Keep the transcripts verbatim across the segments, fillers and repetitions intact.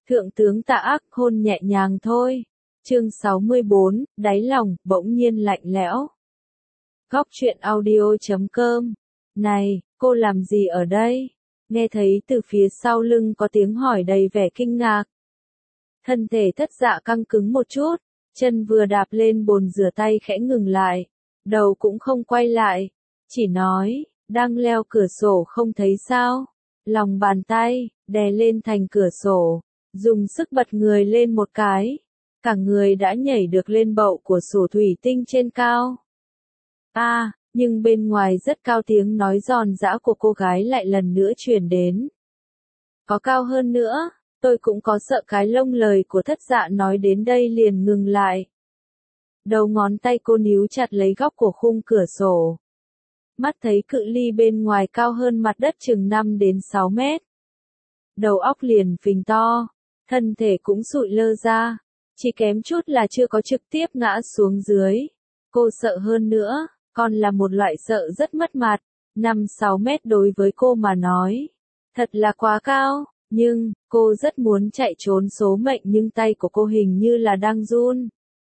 Thượng tướng Tạ Ác hôn nhẹ nhàng thôi. Chương sáu mươi bốn, đáy lòng bỗng nhiên lạnh lẽo. Góc truyện audio chấm com. Này, cô làm gì ở đây? Nghe thấy từ phía sau lưng có tiếng hỏi đầy vẻ kinh ngạc. Thân thể Thất Dạ căng cứng một chút, chân vừa đạp lên bồn rửa tay khẽ ngừng lại, đầu cũng không quay lại, chỉ nói, đang leo cửa sổ không thấy sao? Lòng bàn tay đè lên thành cửa sổ, dùng sức bật người lên một cái, cả người đã nhảy được lên bậu của sổ thủy tinh trên cao. A, à, nhưng bên ngoài rất cao, tiếng nói giòn giã của cô gái lại lần nữa truyền đến. Có cao hơn nữa, tôi cũng có sợ. Cái lông lời của Thất Dạ nói đến đây liền ngừng lại. Đầu ngón tay cô níu chặt lấy góc của khung cửa sổ. Mắt thấy cự ly bên ngoài cao hơn mặt đất chừng năm đến sáu mét. Đầu óc liền phình to, thân thể cũng sụi lơ ra, chỉ kém chút là chưa có trực tiếp ngã xuống dưới. Cô sợ hơn nữa, còn là một loại sợ rất mất mặt. năm sáu mét đối với cô mà nói, thật là quá cao, nhưng cô rất muốn chạy trốn số mệnh, nhưng tay của cô hình như là đang run.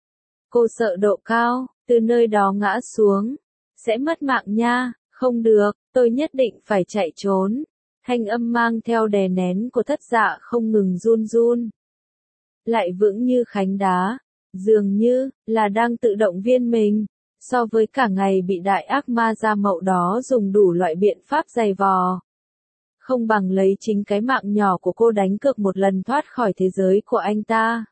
Cô sợ độ cao, từ nơi đó ngã xuống, sẽ mất mạng nha. Không được, tôi nhất định phải chạy trốn. Thanh âm mang theo đè nén của Thất Dạ không ngừng run run. Lại vững như khánh đá, dường như là đang tự động viên mình. So với cả ngày bị đại ác ma da mậu đó dùng đủ loại biện pháp giày vò, không bằng lấy chính cái mạng nhỏ của cô đánh cược một lần thoát khỏi thế giới của anh ta.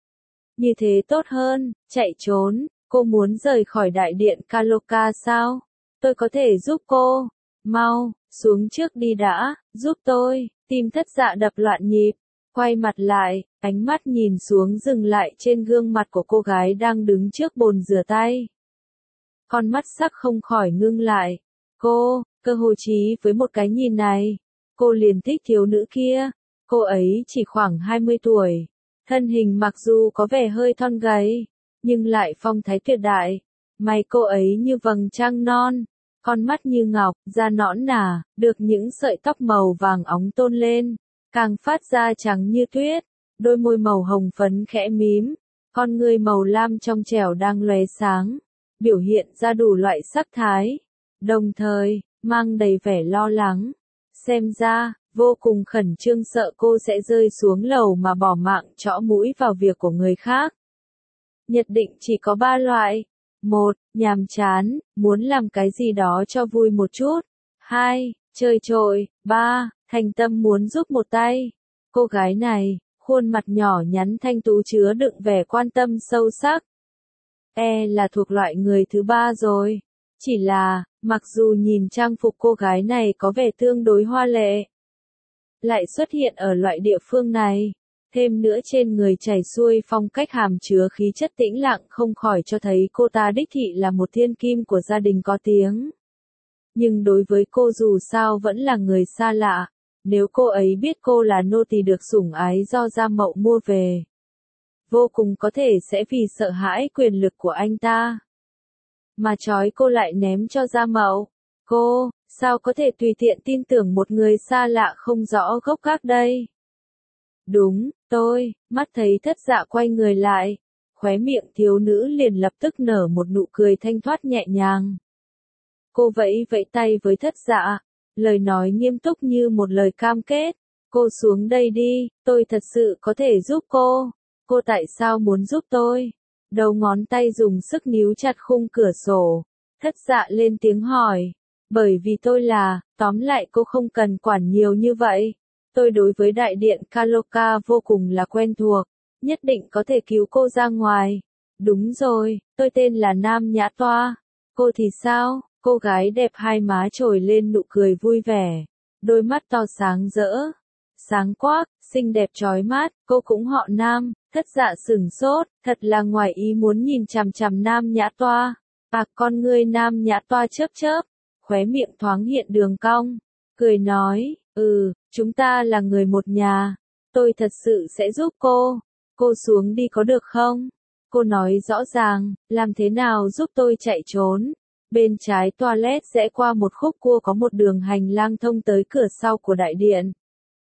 Như thế tốt hơn, chạy trốn. Cô muốn rời khỏi đại điện Kaloka sao? Tôi có thể giúp cô. Mau, xuống trước đi đã, giúp tôi. Tim Thất Dạ đập loạn nhịp, quay mặt lại, ánh mắt nhìn xuống dừng lại trên gương mặt của cô gái đang đứng trước bồn rửa tay. Con mắt sắc không khỏi ngưng lại. Cô, cơ hồ chí với một cái nhìn này, cô liền thích thiếu nữ kia. Cô ấy chỉ khoảng hai mươi tuổi, thân hình mặc dù có vẻ hơi thon gầy, nhưng lại phong thái tuyệt đại. Mày cô ấy như vầng trăng non, con mắt như ngọc, da nõn nà, được những sợi tóc màu vàng óng tôn lên, càng phát ra trắng như tuyết. Đôi môi màu hồng phấn khẽ mím, con ngươi màu lam trong trẻo đang lóe sáng, biểu hiện ra đủ loại sắc thái, đồng thời mang đầy vẻ lo lắng. Xem ra vô cùng khẩn trương, sợ cô sẽ rơi xuống lầu mà bỏ mạng chõ mũi vào việc của người khác. Nhất định chỉ có ba loại. Một, nhàm chán, muốn làm cái gì đó cho vui một chút. Hai, chơi trội. Ba, thành tâm muốn giúp một tay. Cô gái này, khuôn mặt nhỏ nhắn thanh tú chứa đựng vẻ quan tâm sâu sắc. E là thuộc loại người thứ ba rồi. Chỉ là, mặc dù nhìn trang phục cô gái này có vẻ tương đối hoa lệ, lại xuất hiện ở loại địa phương này, thêm nữa trên người chảy xuôi phong cách hàm chứa khí chất tĩnh lặng, không khỏi cho thấy cô ta đích thị là một thiên kim của gia đình có tiếng. Nhưng đối với cô dù sao vẫn là người xa lạ. Nếu cô ấy biết cô là nô tỳ được sủng ái do gia mậu mua về, vô cùng có thể sẽ vì sợ hãi quyền lực của anh ta mà trói cô lại ném cho gia mậu. Cô, sao có thể tùy tiện tin tưởng một người xa lạ không rõ gốc gác đây? Đúng, tôi. Mắt thấy Thất Dạ quay người lại, khóe miệng thiếu nữ liền lập tức nở một nụ cười thanh thoát nhẹ nhàng. Cô vẫy vẫy tay với Thất Dạ, lời nói nghiêm túc như một lời cam kết. Cô xuống đây đi, tôi thật sự có thể giúp cô. Cô tại sao muốn giúp tôi? Đầu ngón tay dùng sức níu chặt khung cửa sổ. Thất Dạ lên tiếng hỏi. Bởi vì tôi là, tóm lại cô không cần quản nhiều như vậy. Tôi đối với đại điện Kaloka vô cùng là quen thuộc, nhất định có thể cứu cô ra ngoài. Đúng rồi, tôi tên là Nam Nhã Toa. Cô thì sao? Cô gái đẹp hai má trồi lên nụ cười vui vẻ, đôi mắt to sáng rỡ, sáng quắc, xinh đẹp chói mắt. Cô cũng họ Nam. Thất Dạ sửng sốt, thật là ngoài ý muốn nhìn chằm chằm Nam Nhã Toa. À, con ngươi Nam Nhã Toa chớp chớp, khóe miệng thoáng hiện đường cong, cười nói, ừ, chúng ta là người một nhà, tôi thật sự sẽ giúp cô. Cô xuống đi có được không? Cô nói rõ ràng, làm thế nào giúp tôi chạy trốn? Bên trái toilet rẽ qua một khúc cua có một đường hành lang thông tới cửa sau của đại điện.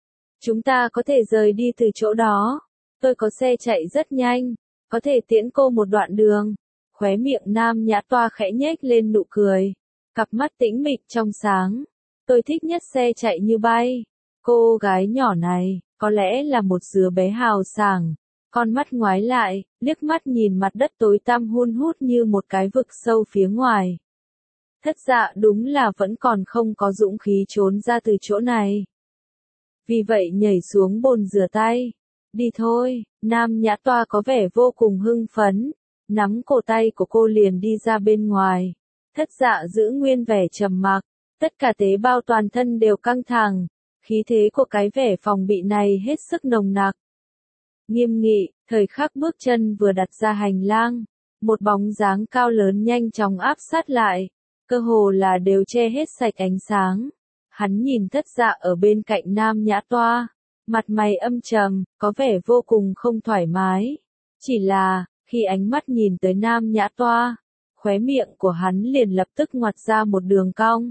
Chúng ta có thể rời đi từ chỗ đó. Tôi có xe chạy rất nhanh, có thể tiễn cô một đoạn đường. Khóe miệng Nam Nhã Toa khẽ nhếch lên nụ cười, cặp mắt tĩnh mịch trong sáng. Tôi thích nhất xe chạy như bay. Cô gái nhỏ này, có lẽ là một đứa bé hào sảng. Con mắt ngoái lại, liếc mắt nhìn mặt đất tối tăm hun hút như một cái vực sâu phía ngoài. Thất Dạ đúng là vẫn còn không có dũng khí trốn ra từ chỗ này. Vì vậy nhảy xuống bồn rửa tay. Đi thôi, Nam Nhã Toa có vẻ vô cùng hưng phấn, nắm cổ tay của cô liền đi ra bên ngoài. Thất Dạ giữ nguyên vẻ trầm mặc, tất cả tế bào toàn thân đều căng thẳng, khí thế của cái vẻ phòng bị này hết sức nồng nặc. Nghiêm nghị, thời khắc bước chân vừa đặt ra hành lang, một bóng dáng cao lớn nhanh chóng áp sát lại, cơ hồ là đều che hết sạch ánh sáng. Hắn nhìn Thất Dạ ở bên cạnh Nam Nhã Toa, mặt mày âm trầm, có vẻ vô cùng không thoải mái. Chỉ là, khi ánh mắt nhìn tới Nam Nhã Toa, khóe miệng của hắn liền lập tức ngoặt ra một đường cong.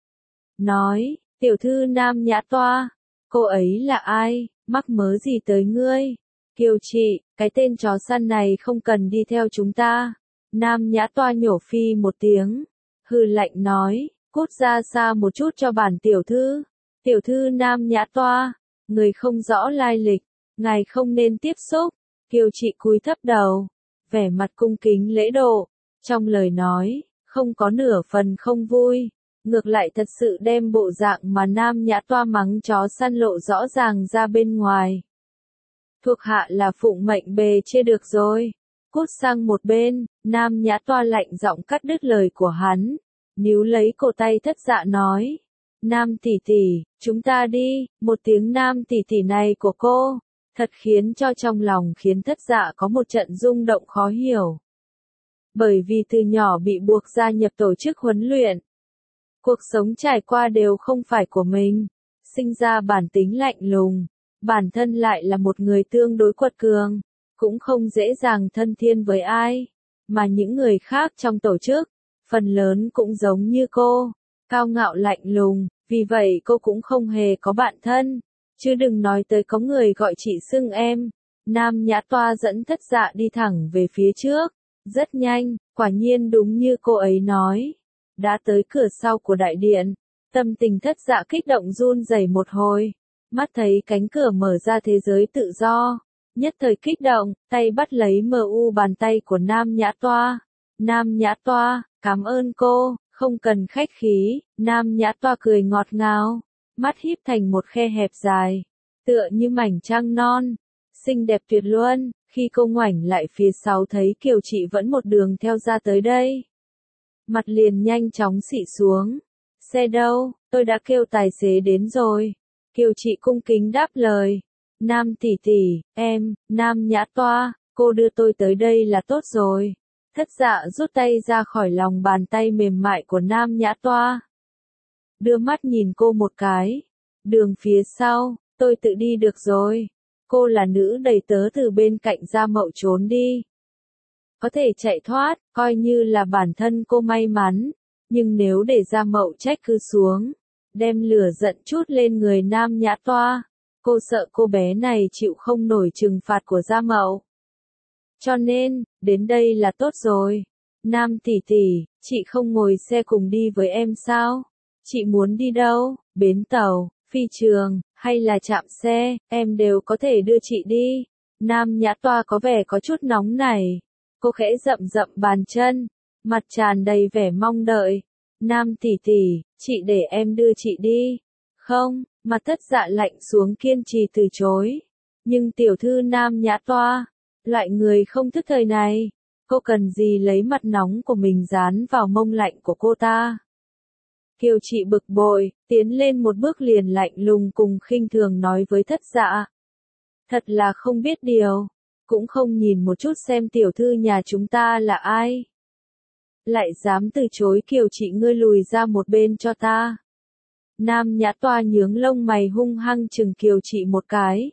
Nói, tiểu thư Nam Nhã Toa, cô ấy là ai, mắc mớ gì tới ngươi? Kiều Trị, cái tên chó săn này không cần đi theo chúng ta. Nam Nhã Toa nhổ phi một tiếng, hừ lạnh nói, cút ra xa một chút cho bản tiểu thư. Tiểu thư Nam Nhã Toa, người không rõ lai lịch, ngài không nên tiếp xúc. Kiều Trị cúi thấp đầu, vẻ mặt cung kính lễ độ, trong lời nói, không có nửa phần không vui, ngược lại thật sự đem bộ dạng mà Nam Nhã Toa mắng chó săn lộ rõ ràng ra bên ngoài. Thuộc hạ là phụng mệnh bề trên được rồi. Cút sang một bên, Nam Nhã Toa lạnh giọng cắt đứt lời của hắn, níu lấy cổ tay Thất Dạ nói. Nam tỷ tỷ, chúng ta đi. Một tiếng Nam tỷ tỷ này của cô, thật khiến cho trong lòng khiến Thất Dạ có một trận rung động khó hiểu. Bởi vì từ nhỏ bị buộc gia nhập tổ chức huấn luyện, cuộc sống trải qua đều không phải của mình, sinh ra bản tính lạnh lùng, bản thân lại là một người tương đối quật cường, cũng không dễ dàng thân thiên với ai, mà những người khác trong tổ chức, phần lớn cũng giống như cô, cao ngạo lạnh lùng, vì vậy cô cũng không hề có bạn thân, chứ đừng nói tới có người gọi chị xưng em. Nam Nhã Toa dẫn Thất Dạ đi thẳng về phía trước, rất nhanh, quả nhiên đúng như cô ấy nói. Đã tới cửa sau của đại điện, tâm tình Thất Dạ kích động run rẩy một hồi, mắt thấy cánh cửa mở ra thế giới tự do, nhất thời kích động, tay bắt lấy mờ u bàn tay của Nam Nhã Toa. Nam Nhã Toa, cảm ơn cô, không cần khách khí. Nam Nhã Toa cười ngọt ngào, mắt híp thành một khe hẹp dài, tựa như mảnh trăng non, xinh đẹp tuyệt luân. Khi cô ngoảnh lại phía sau thấy Kiều Trị vẫn một đường theo ra tới đây, mặt liền nhanh chóng xị xuống. Xe đâu, tôi đã kêu tài xế đến rồi. Kiều Trị cung kính đáp lời. Nam tỷ tỷ, em, Nam Nhã Toa, cô đưa tôi tới đây là tốt rồi. Thất Dạ rút tay ra khỏi lòng bàn tay mềm mại của Nam Nhã Toa, đưa mắt nhìn cô một cái. Đường phía sau, tôi tự đi được rồi. Cô là nữ đầy tớ, từ bên cạnh Gia Mậu trốn đi, có thể chạy thoát, coi như là bản thân cô may mắn, nhưng nếu để Gia Mậu trách cứ xuống, đem lửa giận chút lên người Nam Nhã Toa, cô sợ cô bé này chịu không nổi trừng phạt của Gia Mậu. Cho nên, đến đây là tốt rồi. Nam tỷ tỷ, chị không ngồi xe cùng đi với em sao? Chị muốn đi đâu? Bến tàu, phi trường, hay là trạm xe, em đều có thể đưa chị đi. Nam Nhã Toa có vẻ có chút nóng nảy. Cô khẽ dậm dậm bàn chân, mặt tràn đầy vẻ mong đợi. Nam tỷ tỷ, chị để em đưa chị đi. Không, mặt Thất Dạ lạnh xuống kiên trì từ chối. Nhưng tiểu thư Nam Nhã Toa, loại người không thức thời này, cô cần gì lấy mặt nóng của mình dán vào mông lạnh của cô ta. Kiều Trị bực bội, tiến lên một bước liền lạnh lùng cùng khinh thường nói với Thất Dạ. Thật là không biết điều, cũng không nhìn một chút xem tiểu thư nhà chúng ta là ai. Lại dám từ chối. Kiều Trị, ngươi lùi ra một bên cho ta. Nam Nhã Toa nhướng lông mày hung hăng chừng Kiều Trị một cái,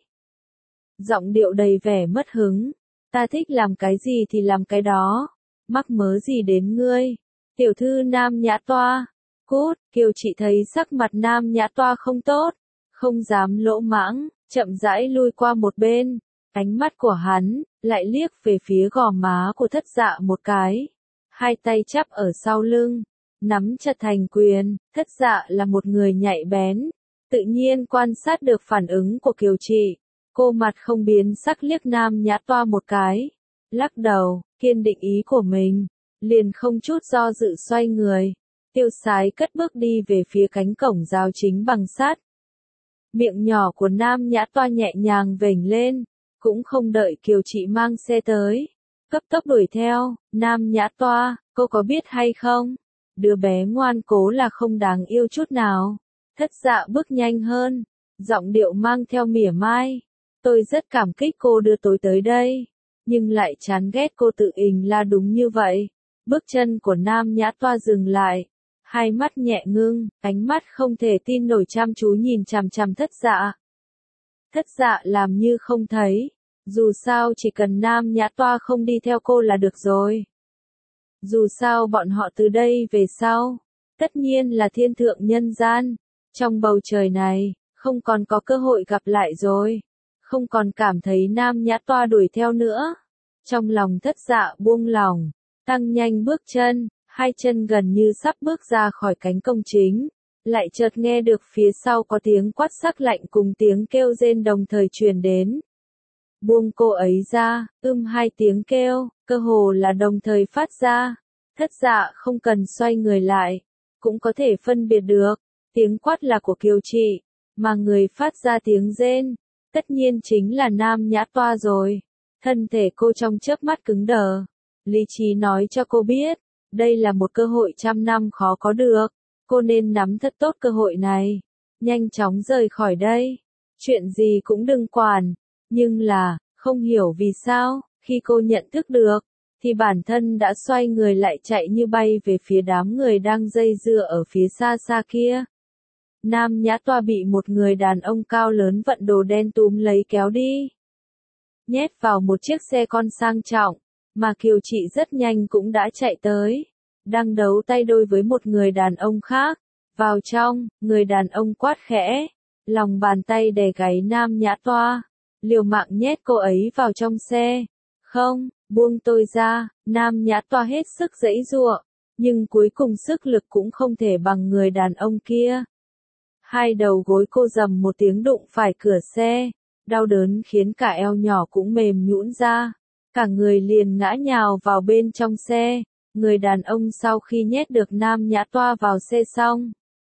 giọng điệu đầy vẻ mất hứng. Ta thích làm cái gì thì làm cái đó, mắc mớ gì đến ngươi? Tiểu thư Nam Nhã Toa, cút. Kiều Trị thấy sắc mặt Nam Nhã Toa không tốt, không dám lỗ mãng, chậm rãi lui qua một bên, ánh mắt của hắn lại liếc về phía gò má của thất dạ một cái, hai tay chắp ở sau lưng, nắm chặt thành quyền. Thất dạ là một người nhạy bén, tự nhiên quan sát được phản ứng của Kiều Trị, cô mặt không biến sắc liếc Nam Nhã Toa một cái, lắc đầu, kiên định ý của mình, liền không chút do dự xoay người, tiêu sái cất bước đi về phía cánh cổng giáo chính bằng sắt. Miệng nhỏ của Nam Nhã Toa nhẹ nhàng vểnh lên, cũng không đợi Kiều Trị mang xe tới, cấp tốc đuổi theo. Nam Nhã Toa, cô có biết hay không, đứa bé ngoan cố là không đáng yêu chút nào. Thất dạ bước nhanh hơn, giọng điệu mang theo mỉa mai, tôi rất cảm kích cô đưa tôi tới đây, nhưng lại chán ghét cô tự ình là đúng như vậy. Bước chân của Nam Nhã Toa dừng lại, hai mắt nhẹ ngưng, ánh mắt không thể tin nổi chăm chú nhìn chằm chằm thất dạ. Thất dạ làm như không thấy, dù sao chỉ cần Nam Nhã Toa không đi theo cô là được rồi. Dù sao bọn họ từ đây về sau, tất nhiên là thiên thượng nhân gian, trong bầu trời này, không còn có cơ hội gặp lại rồi, không còn cảm thấy Nam Nhã Toa đuổi theo nữa. Trong lòng thất dạ buông lỏng, tăng nhanh bước chân, hai chân gần như sắp bước ra khỏi cánh cổng chính, lại chợt nghe được phía sau có tiếng quát sắc lạnh cùng tiếng kêu rên đồng thời truyền đến. Buông cô ấy ra, ưm hai tiếng kêu, cơ hồ là đồng thời phát ra. Thất dạ không cần xoay người lại, cũng có thể phân biệt được, tiếng quát là của Kiều Trị, mà người phát ra tiếng rên, tất nhiên chính là Nam Nhã Toa rồi. Thân thể cô trong chớp mắt cứng đờ, lý trí nói cho cô biết, đây là một cơ hội trăm năm khó có được, cô nên nắm thật tốt cơ hội này, nhanh chóng rời khỏi đây, chuyện gì cũng đừng quản. Nhưng là, không hiểu vì sao, khi cô nhận thức được, thì bản thân đã xoay người lại chạy như bay về phía đám người đang dây dưa ở phía xa xa kia. Nam Nhã Toa bị một người đàn ông cao lớn vận đồ đen túm lấy kéo đi, nhét vào một chiếc xe con sang trọng, mà Kiều Trị rất nhanh cũng đã chạy tới, đang đấu tay đôi với một người đàn ông khác. Vào trong, người đàn ông quát khẽ, lòng bàn tay đè gáy Nam Nhã Toa, liều mạng nhét cô ấy vào trong xe. Không, buông tôi ra. Nam Nhã Toa hết sức giãy giụa, nhưng cuối cùng sức lực cũng không thể bằng người đàn ông kia. Hai đầu gối cô rầm một tiếng đụng phải cửa xe, đau đớn khiến cả eo nhỏ cũng mềm nhũn ra, cả người liền ngã nhào vào bên trong xe. Người đàn ông sau khi nhét được Nam Nhã Toa vào xe xong,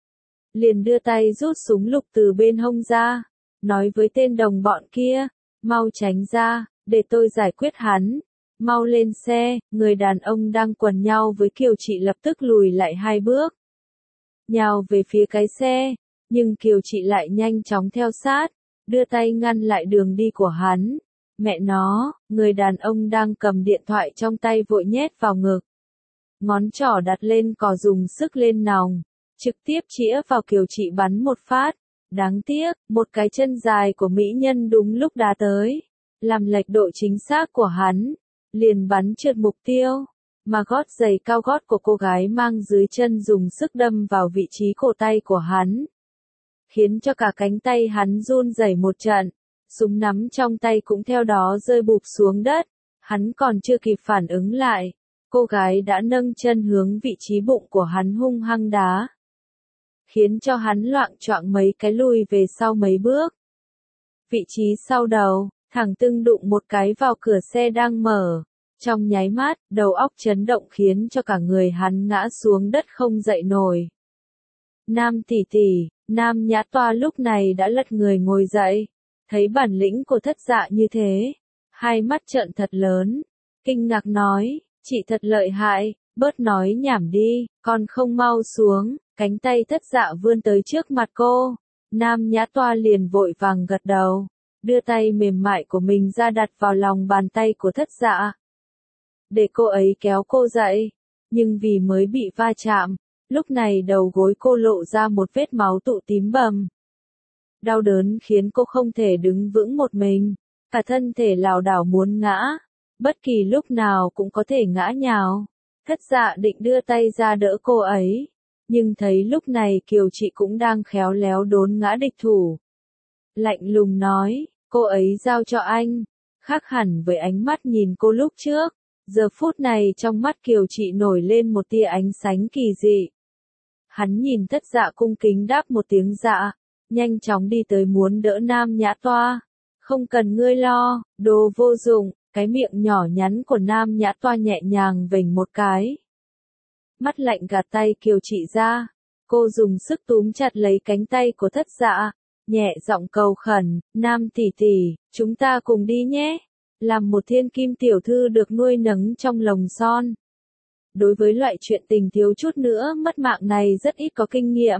liền đưa tay rút súng lục từ bên hông ra, nói với tên đồng bọn kia, mau tránh ra, để tôi giải quyết hắn, mau lên xe. Người đàn ông đang quần nhau với Kiều Trị lập tức lùi lại hai bước, nhào về phía cái xe, nhưng Kiều Trị lại nhanh chóng theo sát, đưa tay ngăn lại đường đi của hắn. Mẹ nó, người đàn ông đang cầm điện thoại trong tay vội nhét vào ngực, ngón trỏ đặt lên cò dùng sức lên nòng, trực tiếp chĩa vào Kiều Trị bắn một phát. Đáng tiếc, một cái chân dài của mỹ nhân đúng lúc đá tới, làm lệch độ chính xác của hắn, liền bắn trượt mục tiêu, mà gót giày cao gót của cô gái mang dưới chân dùng sức đâm vào vị trí cổ tay của hắn, khiến cho cả cánh tay hắn run rẩy một trận, súng nắm trong tay cũng theo đó rơi bụp xuống đất. Hắn còn chưa kịp phản ứng lại, cô gái đã nâng chân hướng vị trí bụng của hắn hung hăng đá, khiến cho hắn loạng choạng mấy cái lùi về sau mấy bước. Vị trí sau đầu, thẳng tưng đụng một cái vào cửa xe đang mở. Trong nháy mắt, đầu óc chấn động khiến cho cả người hắn ngã xuống đất không dậy nổi. Nam tỷ tỷ, Nam Nhã Toa lúc này đã lật người ngồi dậy, thấy bản lĩnh của thất dạ như thế, hai mắt trợn thật lớn, kinh ngạc nói, chị thật lợi hại, bớt nói nhảm đi, còn không mau xuống. Cánh tay thất dạ vươn tới trước mặt cô, Nam Nhã Toa liền vội vàng gật đầu, đưa tay mềm mại của mình ra đặt vào lòng bàn tay của thất dạ, để cô ấy kéo cô dậy, nhưng vì mới bị va chạm, lúc này đầu gối cô lộ ra một vết máu tụ tím bầm. Đau đớn khiến cô không thể đứng vững một mình, cả thân thể lảo đảo muốn ngã, bất kỳ lúc nào cũng có thể ngã nhào. Thất dạ định đưa tay ra đỡ cô ấy, nhưng thấy lúc này Kiều Trị cũng đang khéo léo đốn ngã địch thủ. Lạnh lùng nói, cô ấy giao cho anh. Khác hẳn với ánh mắt nhìn cô lúc trước, giờ phút này trong mắt Kiều Trị nổi lên một tia ánh sáng kỳ dị. Hắn nhìn Thất Dạ cung kính đáp một tiếng dạ, nhanh chóng đi tới muốn đỡ Nam Nhã Toa. Không cần ngươi lo, đồ vô dụng, cái miệng nhỏ nhắn của Nam Nhã Toa nhẹ nhàng vểnh một cái. Mắt lạnh gạt tay Kiều Trị ra, cô dùng sức túm chặt lấy cánh tay của Thất Dạ, nhẹ giọng cầu khẩn, Nam tỷ tỷ, chúng ta cùng đi nhé, làm một thiên kim tiểu thư được nuôi nấng trong lồng son. Đối với loại chuyện tình thiếu chút nữa mất mạng này rất ít có kinh nghiệm.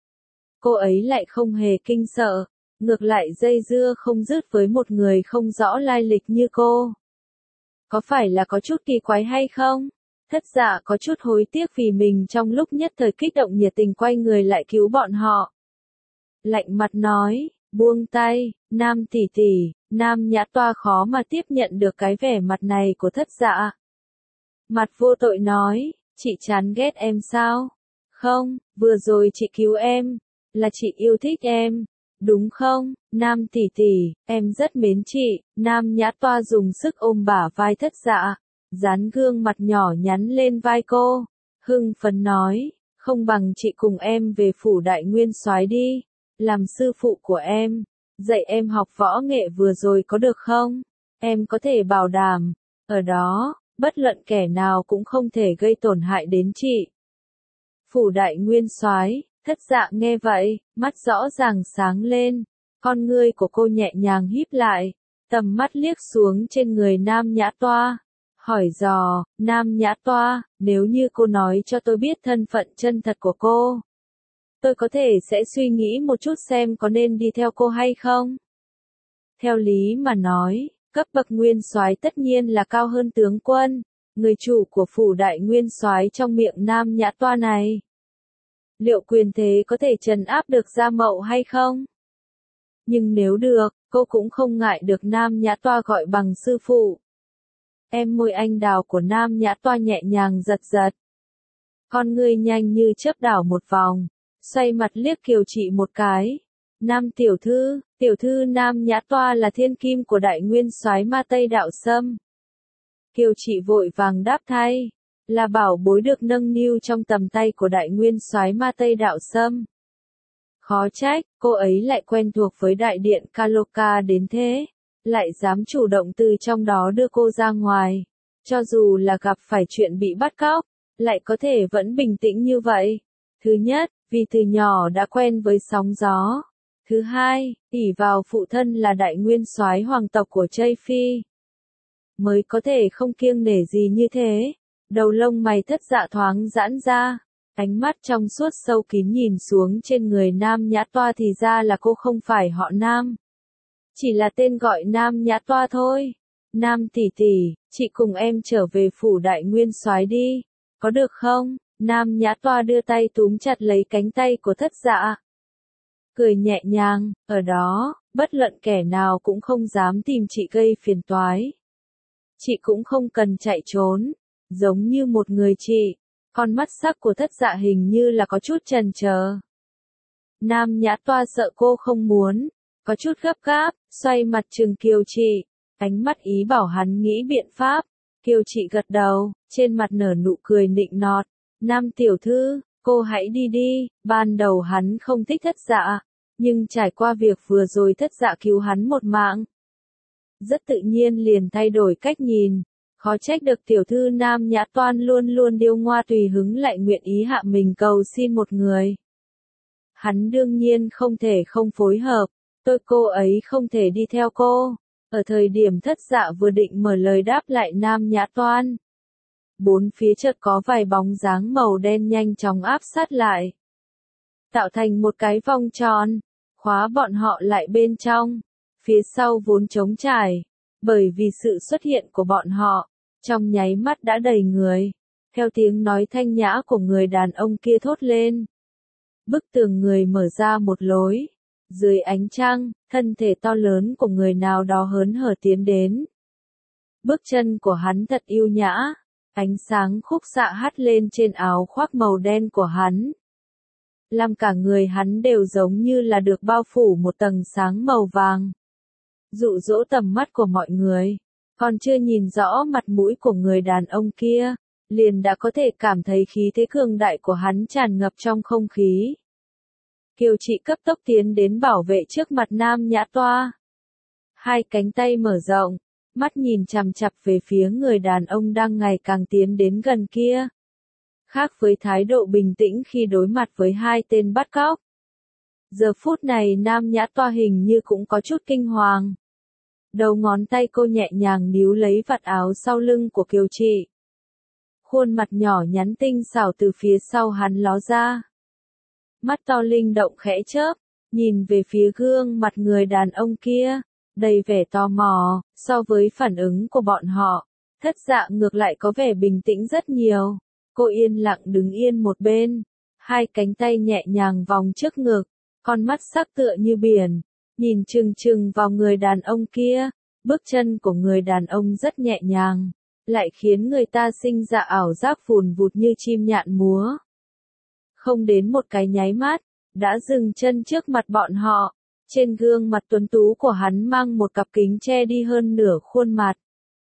Cô ấy lại không hề kinh sợ, ngược lại dây dưa không dứt với một người không rõ lai lịch như cô. Có phải là có chút kỳ quái hay không? Thất Dạ có chút hối tiếc vì mình trong lúc nhất thời kích động nhiệt tình quay người lại cứu bọn họ. Lạnh mặt nói, buông tay, Nam tỷ tỷ. Nam Nhã Toa khó mà tiếp nhận được cái vẻ mặt này của Thất Dạ. Mặt vô tội nói, chị chán ghét em sao? Không, vừa rồi chị cứu em, là chị yêu thích em, đúng không? Nam tỷ tỷ, em rất mến chị. Nam Nhã Toa dùng sức ôm bả vai Thất Dạ, dán gương mặt nhỏ nhắn lên vai cô, hưng phấn nói, không bằng chị cùng em về phủ Đại Nguyên Soái đi, làm sư phụ của em, dạy em học võ nghệ vừa rồi có được không? Em có thể bảo đảm, ở đó, bất luận kẻ nào cũng không thể gây tổn hại đến chị. Phủ Đại Nguyên Soái. Thất Dạ nghe vậy, mắt rõ ràng sáng lên, con ngươi của cô nhẹ nhàng híp lại, tầm mắt liếc xuống trên người Nam Nhã Toa, hỏi dò, Nam Nhã Toa, nếu như cô nói cho tôi biết thân phận chân thật của cô, tôi có thể sẽ suy nghĩ một chút xem có nên đi theo cô hay không. Theo lý mà nói, cấp bậc Nguyên Soái tất nhiên là cao hơn tướng quân, người chủ của phủ Đại Nguyên Soái trong miệng Nam Nhã Toa này. Liệu quyền thế có thể trấn áp được Gia Mậu hay không? Nhưng nếu được, cô cũng không ngại được Nam Nhã Toa gọi bằng sư phụ. Em môi anh đào của Nam Nhã Toa nhẹ nhàng giật giật. Con ngươi nhanh như chớp đảo một vòng, xoay mặt liếc Kiều Trị một cái. Nam tiểu thư, tiểu thư Nam Nhã Toa là thiên kim của Đại Nguyên Soái Ma Tây Đạo Sâm. Kiều Trị vội vàng đáp thay, là bảo bối được nâng niu trong tầm tay của Đại Nguyên Soái Ma Tây Đạo Sâm. Khó trách, cô ấy lại quen thuộc với đại điện Kaloka đến thế, lại dám chủ động từ trong đó đưa cô ra ngoài. Cho dù là gặp phải chuyện bị bắt cóc, lại có thể vẫn bình tĩnh như vậy. Thứ nhất, vì từ nhỏ đã quen với sóng gió. Thứ hai, ỷ vào phụ thân là Đại Nguyên Soái hoàng tộc của Tây Phi, mới có thể không kiêng nể gì như thế. Đầu lông mày Thất Dạ thoáng giãn ra, ánh mắt trong suốt sâu kín nhìn xuống trên người Nam Nhã Toa, thì ra là cô không phải họ Nam, chỉ là tên gọi Nam Nhã Toa thôi. Nam tỷ tỷ, chị cùng em trở về phủ Đại Nguyên Soái đi, có được không? Nam Nhã Toa đưa tay túm chặt lấy cánh tay của Thất Dạ, cười nhẹ nhàng, ở đó, bất luận kẻ nào cũng không dám tìm chị gây phiền toái. Chị cũng không cần chạy trốn, giống như một người chị. Con mắt sắc của Thất Dạ hình như là có chút chần chờ. Nam Nhã Toa sợ cô không muốn, có chút gấp gáp, xoay mặt trừng Kiều Trị, ánh mắt ý bảo hắn nghĩ biện pháp. Kiều Trị gật đầu, trên mặt nở nụ cười nịnh nọt. Nam tiểu thư, cô hãy đi đi. Ban đầu hắn không thích Thất Dạ, nhưng trải qua việc vừa rồi Thất Dạ cứu hắn một mạng, rất tự nhiên liền thay đổi cách nhìn. Khó trách được tiểu thư Nam Nhã Toan luôn luôn điêu ngoa tùy hứng lại nguyện ý hạ mình cầu xin một người. Hắn đương nhiên không thể không phối hợp, tôi cô ấy không thể đi theo cô. Ở thời điểm Thất Dạ vừa định mở lời đáp lại Nam Nhã Toan, bốn phía chợt có vài bóng dáng màu đen nhanh chóng áp sát lại, tạo thành một cái vòng tròn, khóa bọn họ lại bên trong. Phía sau vốn trống trải, bởi vì sự xuất hiện của bọn họ, trong nháy mắt đã đầy người. Theo tiếng nói thanh nhã của người đàn ông kia thốt lên, bức tường người mở ra một lối. Dưới ánh trăng, thân thể to lớn của người nào đó hớn hở tiến đến. Bước chân của hắn thật yêu nhã, ánh sáng khúc xạ hắt lên trên áo khoác màu đen của hắn, làm cả người hắn đều giống như là được bao phủ một tầng sáng màu vàng. Dụ dỗ tầm mắt của mọi người, còn chưa nhìn rõ mặt mũi của người đàn ông kia, liền đã có thể cảm thấy khí thế cường đại của hắn tràn ngập trong không khí. Kiều Trị cấp tốc tiến đến bảo vệ trước mặt Nam Nhã Toa. Hai cánh tay mở rộng, mắt nhìn chằm chằm về phía người đàn ông đang ngày càng tiến đến gần kia. Khác với thái độ bình tĩnh khi đối mặt với hai tên bắt cóc. Giờ phút này Nam Nhã Toa hình như cũng có chút kinh hoàng. Đầu ngón tay cô nhẹ nhàng níu lấy vạt áo sau lưng của Kiều Trị. Khuôn mặt nhỏ nhắn tinh xảo từ phía sau hắn ló ra. Mắt to linh động khẽ chớp, nhìn về phía gương mặt người đàn ông kia, đầy vẻ tò mò. So với phản ứng của bọn họ, Thất Dạ ngược lại có vẻ bình tĩnh rất nhiều. Cô yên lặng đứng yên một bên, hai cánh tay nhẹ nhàng vòng trước ngực, con mắt sắc tựa như biển, nhìn chừng chừng vào người đàn ông kia. Bước chân của người đàn ông rất nhẹ nhàng, lại khiến người ta sinh ra ảo giác vùn vụt như chim nhạn múa. Không đến một cái nháy mắt, đã dừng chân trước mặt bọn họ. Trên gương mặt tuấn tú của hắn mang một cặp kính che đi hơn nửa khuôn mặt.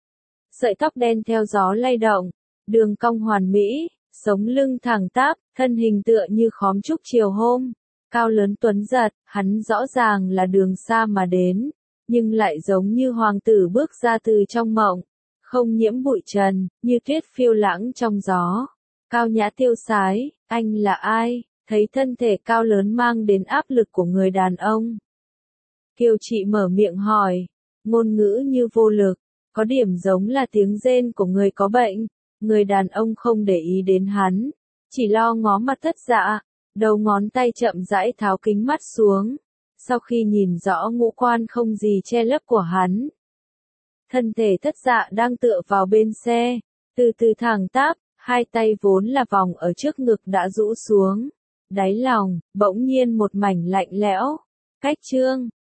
Sợi tóc đen theo gió lay động, đường cong hoàn mỹ, sống lưng thẳng tắp, thân hình tựa như khóm trúc chiều hôm. Cao lớn tuấn giật, hắn rõ ràng là đường xa mà đến, nhưng lại giống như hoàng tử bước ra từ trong mộng, không nhiễm bụi trần, như tuyết phiêu lãng trong gió. Cao nhã tiêu sái, anh là ai? Thấy thân thể cao lớn mang đến áp lực của người đàn ông. Kiều Trị mở miệng hỏi, ngôn ngữ như vô lực, có điểm giống là tiếng rên của người có bệnh. Người đàn ông không để ý đến hắn, chỉ lo ngó mặt Thất Dạ, đầu ngón tay chậm rãi tháo kính mắt xuống. Sau khi nhìn rõ ngũ quan không gì che lấp của hắn, thân thể Thất Dạ đang tựa vào bên xe, từ từ thẳng tắp, hai tay vốn là vòng ở trước ngực đã rũ xuống. Đáy lòng, bỗng nhiên một mảnh lạnh lẽo. Cách chương